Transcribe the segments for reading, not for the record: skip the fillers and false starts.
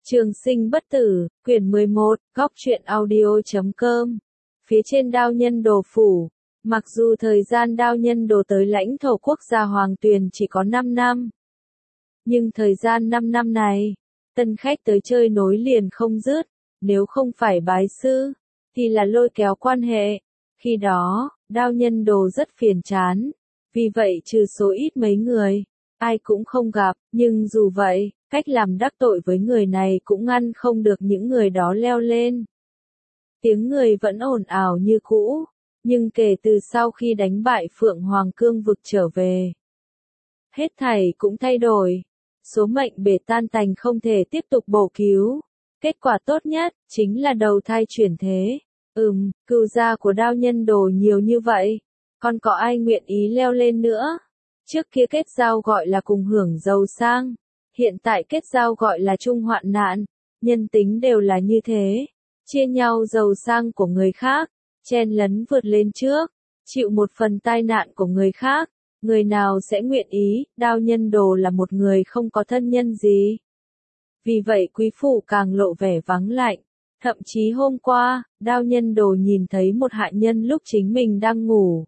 Trường sinh bất tử, quyển 11, góc truyện audio.com. Phía trên Đao Nhân Đồ phủ, mặc dù thời gian Đao Nhân Đồ tới lãnh thổ quốc gia Hoàng Tuyền chỉ có 5 năm. Nhưng thời gian 5 năm này, tân khách tới chơi nối liền không dứt, nếu không phải bái sư, thì là lôi kéo quan hệ. Khi đó, Đao Nhân Đồ rất phiền chán, vì vậy trừ số ít mấy người, ai cũng không gặp, nhưng dù vậy, cách làm đắc tội với người này cũng ngăn không được những người đó leo lên. Tiếng người vẫn ồn ào như cũ, nhưng kể từ sau khi đánh bại Phượng Hoàng Cương vực trở về, hết thảy cũng thay đổi. Số mệnh bể tan tành không thể tiếp tục bổ cứu. Kết quả tốt nhất, chính là đầu thai chuyển thế. Cừu gia của Đao Nhân Đồ nhiều như vậy, còn có ai nguyện ý leo lên nữa? Trước kia kết giao gọi là cùng hưởng giàu sang, hiện tại kết giao gọi là chung hoạn nạn. Nhân tính đều là như thế, chia nhau giàu sang của người khác, chen lấn vượt lên trước, chịu một phần tai nạn của người khác. Người nào sẽ nguyện ý? Đao Nhân Đồ là một người không có thân nhân gì. Vì vậy quý phủ càng lộ vẻ vắng lạnh. Thậm chí hôm qua, Đao Nhân Đồ nhìn thấy một hạ nhân lúc chính mình đang ngủ,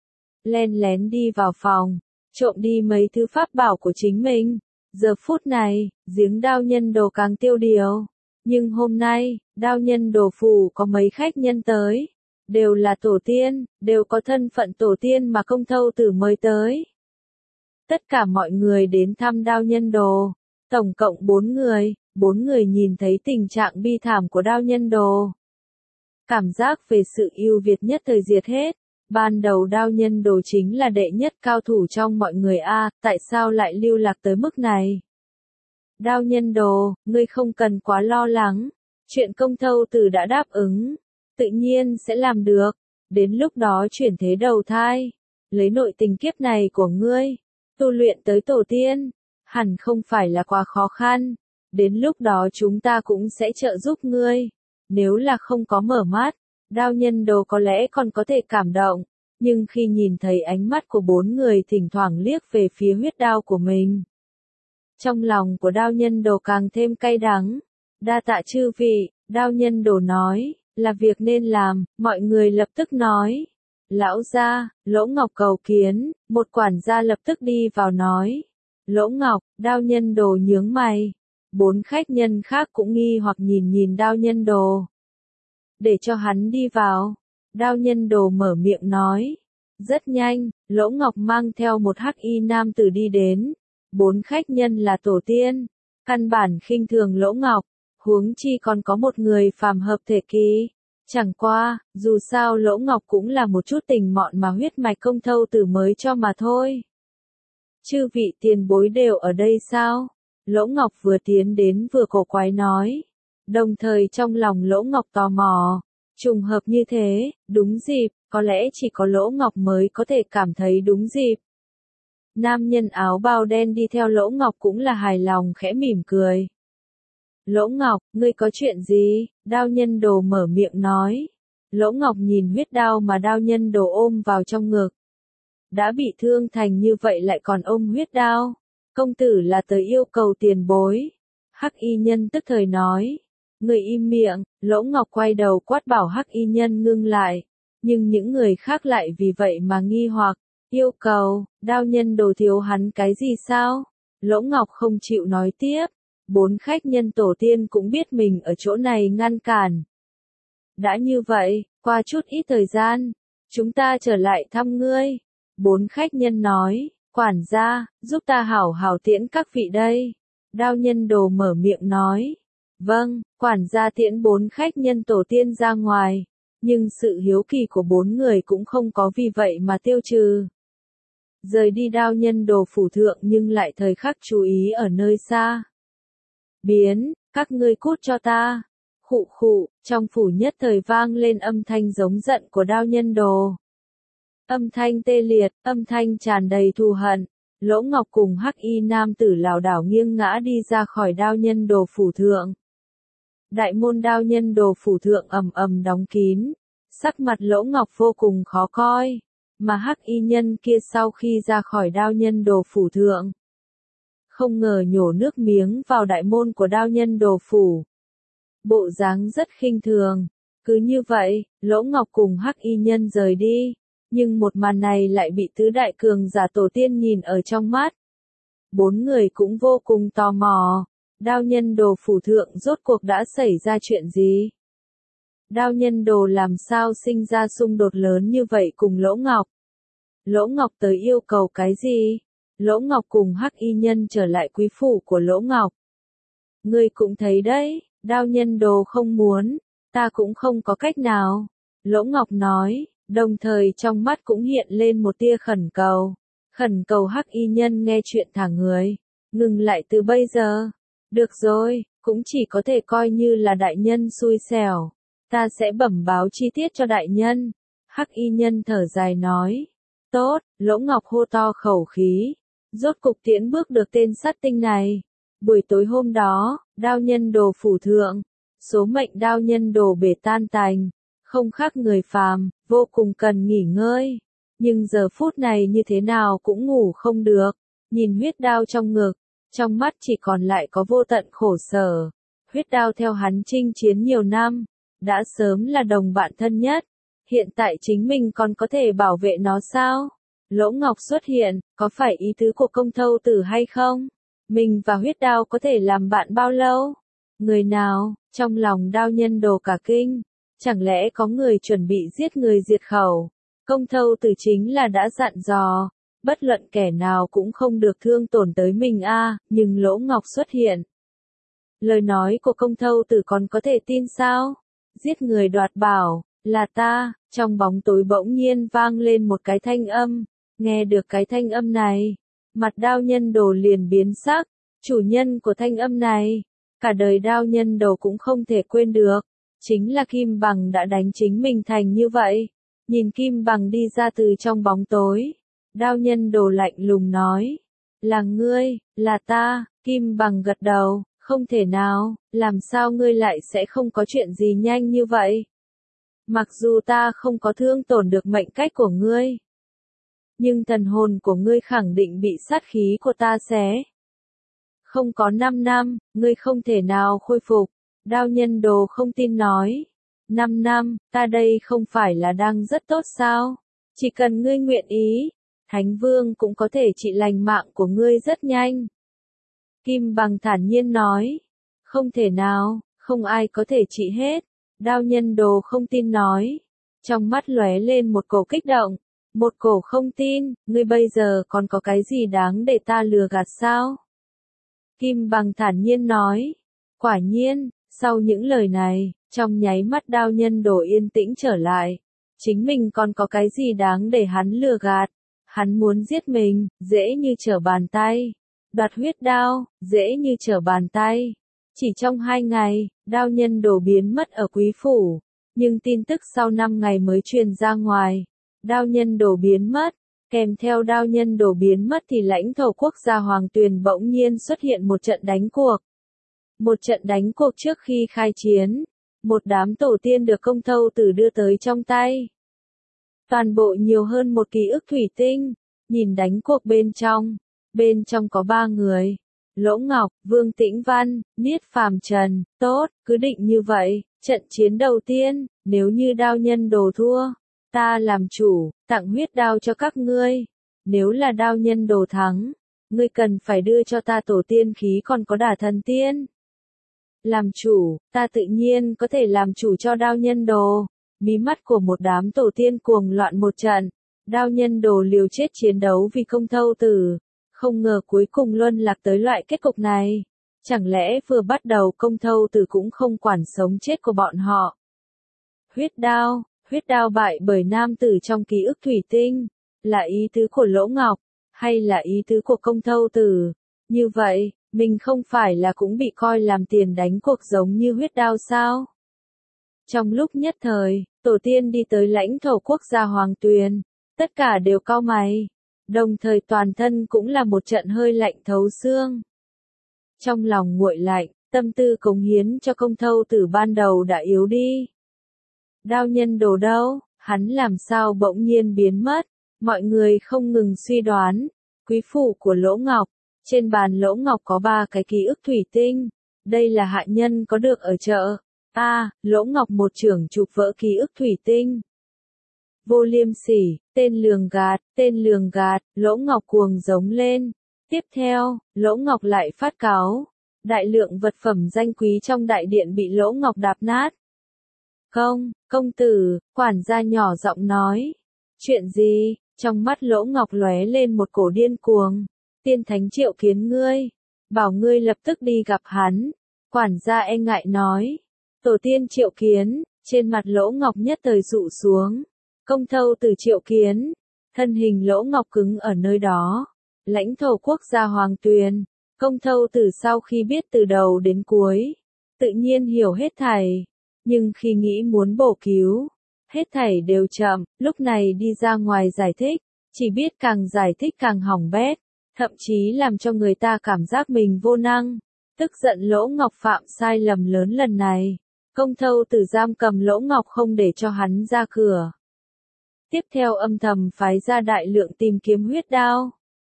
len lén đi vào phòng, trộm đi mấy thứ pháp bảo của chính mình. Giờ phút này, giếng Đao Nhân Đồ càng tiêu điều. Nhưng hôm nay, Đao Nhân Đồ phủ có mấy khách nhân tới. Đều là tổ tiên, đều có thân phận tổ tiên mà Công Thâu Tử mời tới. Tất cả mọi người đến thăm Đao Nhân Đồ, tổng cộng 4 người nhìn thấy tình trạng bi thảm của Đao Nhân Đồ. Cảm giác về sự ưu việt nhất thời diệt hết. Ban đầu Đao Nhân Đồ chính là đệ nhất cao thủ trong mọi người tại sao lại lưu lạc tới mức này? Đao Nhân Đồ, ngươi không cần quá lo lắng, chuyện Công Thâu Tử đã đáp ứng, tự nhiên sẽ làm được. Đến lúc đó chuyển thế đầu thai, lấy nội tình kiếp này của ngươi, tu luyện tới tổ tiên, hẳn không phải là quá khó khăn. Đến lúc đó chúng ta cũng sẽ trợ giúp ngươi. Nếu là không có mở mắt, Đao Nhân Đồ có lẽ còn có thể cảm động, nhưng khi nhìn thấy ánh mắt của 4 người thỉnh thoảng liếc về phía huyết đao của mình, trong lòng của Đao Nhân Đồ càng thêm cay đắng. Đa tạ chư vị, Đao Nhân Đồ nói, là việc nên làm. Mọi người lập tức nói, lão gia, Lỗ Ngọc cầu kiến. Một quản gia lập tức đi vào nói, Lỗ Ngọc. Đao Nhân Đồ nhướng mày. 4 khách nhân khác cũng nghi hoặc nhìn Đao Nhân Đồ. Để cho hắn đi vào. Đao Nhân Đồ mở miệng nói. Rất nhanh, Lỗ Ngọc mang theo một hắc y nam tử đi đến. 4 khách nhân là tổ tiên, căn bản khinh thường Lỗ Ngọc, huống chi còn có một người phàm hợp thể kỳ. Chẳng qua, dù sao Lỗ Ngọc cũng là một chút tình mọn mà huyết mạch Công Thâu Tử mới cho mà thôi. Chư vị tiền bối đều ở đây sao? Lỗ Ngọc vừa tiến đến vừa cổ quái nói. Đồng thời trong lòng Lỗ Ngọc tò mò. Trùng hợp như thế, đúng dịp, có lẽ chỉ có Lỗ Ngọc mới có thể cảm thấy đúng dịp. Nam nhân áo bào đen đi theo Lỗ Ngọc cũng là hài lòng khẽ mỉm cười. Lỗ Ngọc, ngươi có chuyện gì? Đao Nhân Đồ mở miệng nói. Lỗ Ngọc nhìn huyết đao mà Đao Nhân Đồ ôm vào trong ngực. Đã bị thương thành như vậy lại còn ôm huyết đao. Công tử là tới yêu cầu tiền bối. Hắc y nhân tức thời nói. Người im miệng. Lỗ Ngọc quay đầu quát bảo hắc y nhân ngưng lại. Nhưng những người khác lại vì vậy mà nghi hoặc. Yêu cầu, Đao Nhân Đồ thiếu hắn cái gì sao? Lỗ Ngọc không chịu nói tiếp. 4 khách nhân tổ tiên cũng biết mình ở chỗ này ngăn cản. Đã như vậy, qua chút ít thời gian, chúng ta trở lại thăm ngươi. 4 khách nhân nói, quản gia, giúp ta hảo hảo tiễn các vị đây. Đao Nhân Đồ mở miệng nói. Vâng, quản gia tiễn 4 khách nhân tổ tiên ra ngoài. Nhưng sự hiếu kỳ của 4 người cũng không có vì vậy mà tiêu trừ. Rời đi Đao Nhân Đồ phủ thượng nhưng lại thời khắc chú ý ở nơi xa. Biến, các ngươi cút cho ta. Khụ khụ, trong phủ nhất thời vang lên âm thanh giống giận của Đao Nhân Đồ. Âm thanh tê liệt, âm thanh tràn đầy thù hận. Lỗ Ngọc cùng hắc y nam tử lảo đảo nghiêng ngã đi ra khỏi Đao Nhân Đồ phủ thượng. Đại môn Đao Nhân Đồ phủ thượng ầm ầm đóng kín. Sắc mặt Lỗ Ngọc vô cùng khó coi. Mà hắc y nhân kia sau khi ra khỏi Đao Nhân Đồ phủ thượng, không ngờ nhổ nước miếng vào đại môn của Đao Nhân Đồ phủ. Bộ dáng rất khinh thường. Cứ như vậy, Lỗ Ngọc cùng Hắc Y Nhân rời đi, nhưng một màn này lại bị tứ đại cường giả tổ tiên nhìn ở trong mắt. Bốn người cũng vô cùng tò mò, Đao Nhân Đồ phủ thượng rốt cuộc đã xảy ra chuyện gì? Đao Nhân Đồ làm sao sinh ra xung đột lớn như vậy cùng Lỗ Ngọc? Lỗ Ngọc tới yêu cầu cái gì? Lỗ Ngọc cùng Hắc Y Nhân trở lại quý phủ của Lỗ Ngọc. Ngươi cũng thấy đấy, Đao Nhân Đồ không muốn, ta cũng không có cách nào. Lỗ Ngọc nói, đồng thời trong mắt cũng hiện lên một tia khẩn cầu. Khẩn cầu Hắc Y Nhân nghe chuyện thả người. Ngừng lại từ bây giờ. Được rồi, cũng chỉ có thể coi như là đại nhân xui xẻo. Ta sẽ bẩm báo chi tiết cho đại nhân. Hắc Y Nhân thở dài nói. Tốt, Lỗ Ngọc hô to khẩu khí. Rốt cục tiễn bước được tên sát tinh này. Buổi tối hôm đó, Đao Nhân Đồ phủ thượng. Số mệnh Đao Nhân Đồ bể tan tành. Không khác người phàm, vô cùng cần nghỉ ngơi. Nhưng giờ phút này như thế nào cũng ngủ không được. Nhìn huyết đao trong ngực, trong mắt chỉ còn lại có vô tận khổ sở. Huyết đao theo hắn chinh chiến nhiều năm, đã sớm là đồng bạn thân nhất. Hiện tại chính mình còn có thể bảo vệ nó sao? Lỗ Ngọc xuất hiện, có phải ý tứ của Công Thâu Tử hay không? Mình và huyết đao có thể làm bạn bao lâu? Người nào? Trong lòng Đao Nhân Đồ cả kinh. Chẳng lẽ có người chuẩn bị giết người diệt khẩu? Công Thâu Tử chính là đã dặn dò, bất luận kẻ nào cũng không được thương tổn tới mình nhưng Lỗ Ngọc xuất hiện. Lời nói của Công Thâu Tử còn có thể tin sao? Giết người đoạt bảo, là ta. Trong bóng tối bỗng nhiên vang lên một cái thanh âm. Nghe được cái thanh âm này, mặt Đao Nhân Đồ liền biến sắc. Chủ nhân của thanh âm này, cả đời Đao Nhân Đồ cũng không thể quên được. Chính là Kim Bằng đã đánh chính mình thành như vậy. Nhìn Kim Bằng đi ra từ trong bóng tối. Đao Nhân Đồ lạnh lùng nói. Là ngươi, là ta. Kim Bằng gật đầu. Không thể nào, làm sao ngươi lại sẽ không có chuyện gì nhanh như vậy? Mặc dù ta không có thương tổn được mệnh cách của ngươi, nhưng thần hồn của ngươi khẳng định bị sát khí của ta xé. Không có 5 năm, ngươi không thể nào khôi phục. Đao Nhân Đồ không tin nói. 5 năm, ta đây không phải là đang rất tốt sao? Chỉ cần ngươi nguyện ý, Thánh Vương cũng có thể trị lành mạng của ngươi rất nhanh. Kim Bằng thản nhiên nói. Không thể nào, không ai có thể trị hết. Đao Nhân Đồ không tin nói. Trong mắt lóe lên một cổ kích động. Một cổ không tin, ngươi bây giờ còn có cái gì đáng để ta lừa gạt sao? Kim Bằng thản nhiên nói. Quả nhiên, sau những lời này, trong nháy mắt Đao Nhân Đồ yên tĩnh trở lại. Chính mình còn có cái gì đáng để hắn lừa gạt? Hắn muốn giết mình, dễ như trở bàn tay. Đoạt huyết đao, dễ như trở bàn tay. Chỉ trong 2 ngày, Đao Nhân Đồ biến mất ở quý phủ. Nhưng tin tức sau 5 ngày mới truyền ra ngoài. Đao Nhân Đồ biến mất. Kèm theo Đao Nhân Đồ biến mất thì lãnh thổ quốc gia Hoàng Tuyền bỗng nhiên xuất hiện một trận đánh cuộc. Một trận đánh cuộc trước khi khai chiến. Một đám tổ tiên được Công Thâu Tử đưa tới trong tay. Toàn bộ nhiều hơn một ký ức thủy tinh. Nhìn đánh cuộc bên trong có 3 người. Lỗ Ngọc, Vương Tĩnh Văn, Niết Phàm Trần. Tốt, cứ định như vậy. Trận chiến đầu tiên, nếu như Đao Nhân Đồ thua, ta làm chủ, tặng huyết đao cho các ngươi. Nếu là Đao Nhân Đồ thắng, ngươi cần phải đưa cho ta tổ tiên khí còn có đả thần tiên. Làm chủ, ta tự nhiên có thể làm chủ cho Đao Nhân Đồ. Mí mắt của một đám tổ tiên cuồng loạn một trận. Đao Nhân Đồ liều chết chiến đấu vì Công Thâu Tử. Không ngờ cuối cùng luân lạc tới loại kết cục này. Chẳng lẽ vừa bắt đầu Công Thâu Tử cũng không quản sống chết của bọn họ. Huyết đao bại bởi nam tử trong ký ức thủy tinh. Là ý tứ của Lỗ Ngọc, hay là ý tứ của Công Thâu Tử? Như vậy, mình không phải là cũng bị coi làm tiền đánh cuộc giống như huyết đao sao? Trong lúc nhất thời, tổ tiên đi tới lãnh thổ quốc gia Hoàng Tuyền, tất cả đều cau mày, đồng thời toàn thân cũng là một trận hơi lạnh thấu xương. Trong lòng nguội lạnh, tâm tư cống hiến cho Công Thâu Tử ban đầu đã yếu đi. Đao Nhân Đồ đâu, hắn làm sao bỗng nhiên biến mất? Mọi người không ngừng suy đoán. Quý phủ của Lỗ Ngọc, Trên bàn Lỗ Ngọc có 3 cái ký ức thủy tinh. Đây là hạ nhân có được ở chợ. Lỗ Ngọc một chưởng chụp vỡ ký ức thủy tinh. Vô liêm sỉ, tên lường gạt, Lỗ Ngọc cuồng giống lên. Tiếp theo, Lỗ Ngọc lại phát cáo. Đại lượng vật phẩm danh quý trong đại điện bị Lỗ Ngọc đạp nát. Công tử, quản gia nhỏ giọng nói. Chuyện gì? Trong mắt Lỗ Ngọc lóe lên một cổ điên cuồng. Tiên thánh triệu kiến ngươi. Bảo ngươi lập tức đi gặp hắn. Quản gia e ngại nói. Tổ tiên triệu kiến, trên mặt Lỗ Ngọc nhất thời dụ xuống. Công thâu từ triệu kiến. Thân hình Lỗ Ngọc cứng ở nơi đó. Lãnh thổ quốc gia Hoàng Tuyền. Công thâu từ sau khi biết từ đầu đến cuối. Tự nhiên hiểu hết thảy. Nhưng khi nghĩ muốn bổ cứu. Hết thảy đều chậm, lúc này đi ra ngoài giải thích. Chỉ biết càng giải thích càng hỏng bét. Thậm chí làm cho người ta cảm giác mình vô năng. Tức giận Lỗ Ngọc phạm sai lầm lớn lần này. Công thâu từ giam cầm Lỗ Ngọc không để cho hắn ra cửa. Tiếp theo âm thầm phái ra đại lượng tìm kiếm huyết đao.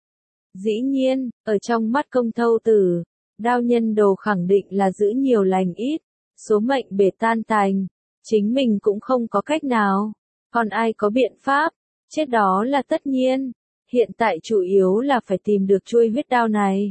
Dĩ nhiên, ở trong mắt công thâu tử, đao nhân đồ khẳng định là giữ nhiều lành ít, số mệnh bể tan tành, chính mình cũng không có cách nào, còn ai có biện pháp, chết đó là tất nhiên, hiện tại chủ yếu là phải tìm được chuôi huyết đao này.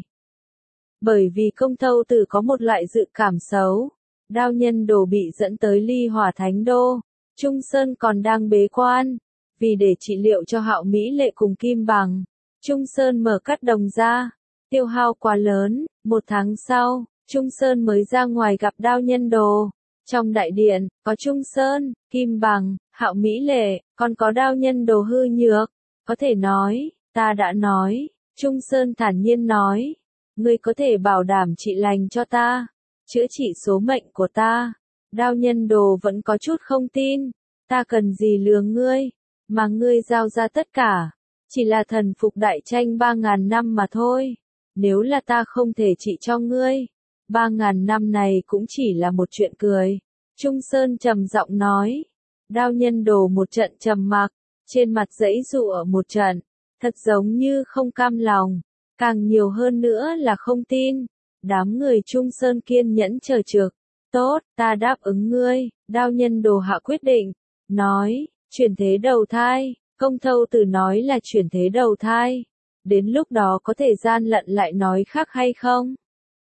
Bởi vì công thâu tử có một loại dự cảm xấu, đao nhân đồ bị dẫn tới Ly Hỏa Thánh Đô, Trung Sơn còn đang bế quan, vì để trị liệu cho Hạo Mỹ Lệ cùng Kim Bằng. Trung Sơn mở cắt đồng ra, tiêu hao quá lớn, 1 tháng sau, Trung Sơn mới ra ngoài gặp đao nhân đồ. Trong đại điện, có Trung Sơn, Kim Bằng, Hạo Mỹ Lệ, còn có đao nhân đồ hư nhược. Có thể nói, ta đã nói, Trung Sơn thản nhiên nói, ngươi có thể bảo đảm trị lành cho ta, chữa trị số mệnh của ta. Đao nhân đồ vẫn có chút không tin, ta cần gì lừa ngươi, mà ngươi giao ra tất cả. Chỉ là thần phục đại tranh 3.000 năm mà thôi. Nếu là ta không thể trị cho ngươi, 3.000 năm này cũng chỉ là một chuyện cười. Trung Sơn trầm giọng nói. Đao nhân đồ một trận trầm mặc, trên mặt giãy giụa một trận, thật giống như không cam lòng, càng nhiều hơn nữa là không tin. Đám người Trung Sơn kiên nhẫn chờ trực. Tốt, ta đáp ứng ngươi. Đao nhân đồ hạ quyết định, nói, chuyển thế đầu thai. Công thâu tử nói là chuyển thế đầu thai. Đến lúc đó có thể gian lận lại nói khác hay không?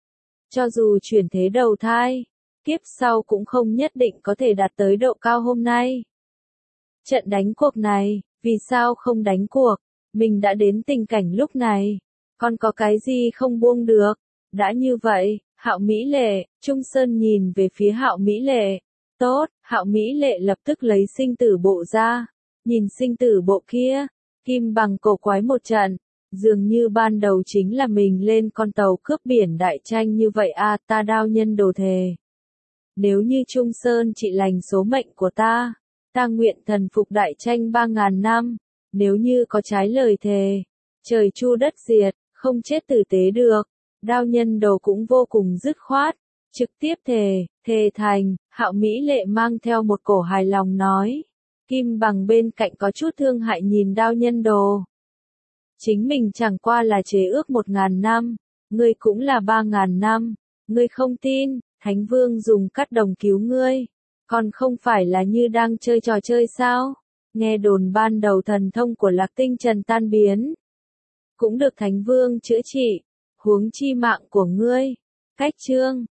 Cho dù chuyển thế đầu thai, kiếp sau cũng không nhất định có thể đạt tới độ cao hôm nay. Trận đánh cuộc này, vì sao không đánh cuộc? Mình đã đến tình cảnh lúc này, còn có cái gì không buông được? Đã như vậy, Hạo Mỹ Lệ, Trung Sơn nhìn về phía Hạo Mỹ Lệ. Tốt, Hạo Mỹ Lệ lập tức lấy sinh tử bộ ra. Nhìn sinh tử bộ kia, Kim Bằng cổ quái một trận, dường như ban đầu chính là mình lên con tàu cướp biển đại tranh như vậy ta đao nhân đồ thề. Nếu như Trung Sơn trị lành số mệnh của ta nguyện thần phục đại tranh 3.000 năm, nếu như có trái lời thề, trời chu đất diệt, không chết tử tế được. Đao nhân đồ cũng vô cùng dứt khoát, trực tiếp thề thành. Hạo Mỹ Lệ mang theo một cổ hài lòng nói. Kim Bằng bên cạnh có chút thương hại nhìn đao nhân đồ. Chính mình chẳng qua là chế ước 1.000 năm, ngươi cũng là 3.000 năm, ngươi không tin, Thánh Vương dùng cắt đồng cứu ngươi, còn không phải là như đang chơi trò chơi sao? Nghe đồn ban đầu thần thông của Lạc Tinh Trần tan biến, cũng được Thánh Vương chữa trị, huống chi mạng của ngươi. Cách chương